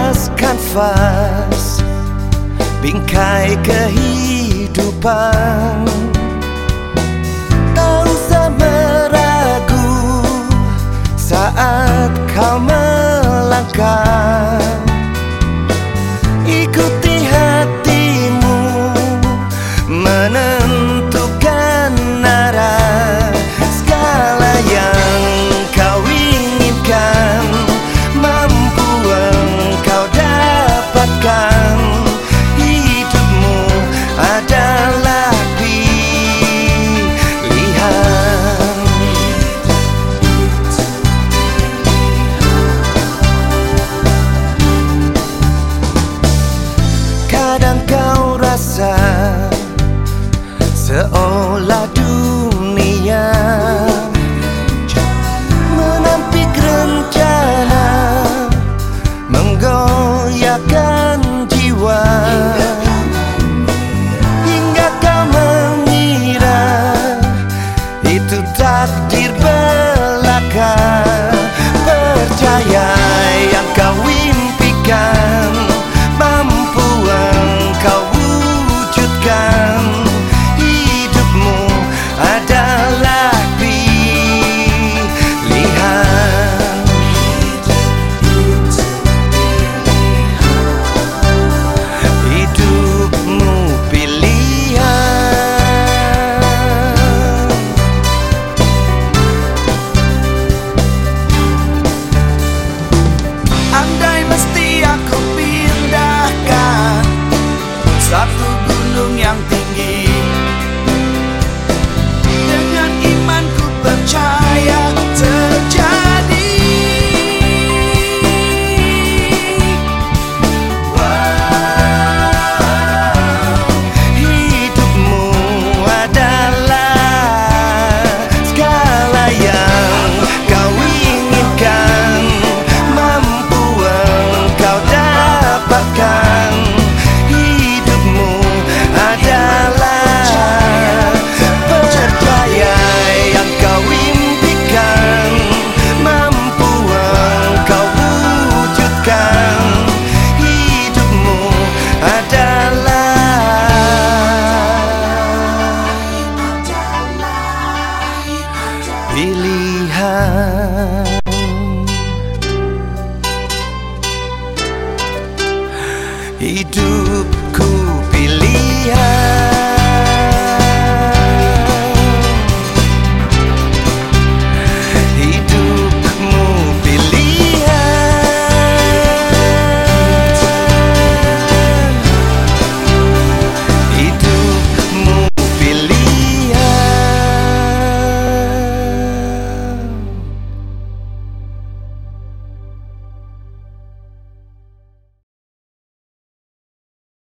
atas kanvas bingkai kehidupan, tak usah meragu saat kau melangkah. Ikuti hatimu menentukan arah. Segala yang kau inginkan mampu engkau dapatkan. Hidupmu adalah pilihan. Kadang kau rasa seolah dunia menampik rencana, menggoyahkan jiwa, hingga kau mengira itu takdir belaka. Percaya yang kau impikan mampu engkau wujudkan. Hidupmu adalah pilihan. Hidupmu pilihan. Andai mesti aku pindahkan satu gunung yang tinggi, dengan imanku percaya terjadi. Hidupmu adalah segala yang kau inginkan mampu engkau dapatkan. Hidupmu adalah percaya yang kau impikan mampu engkau wujudkan. Hidupmu adalah pilihan. Hidup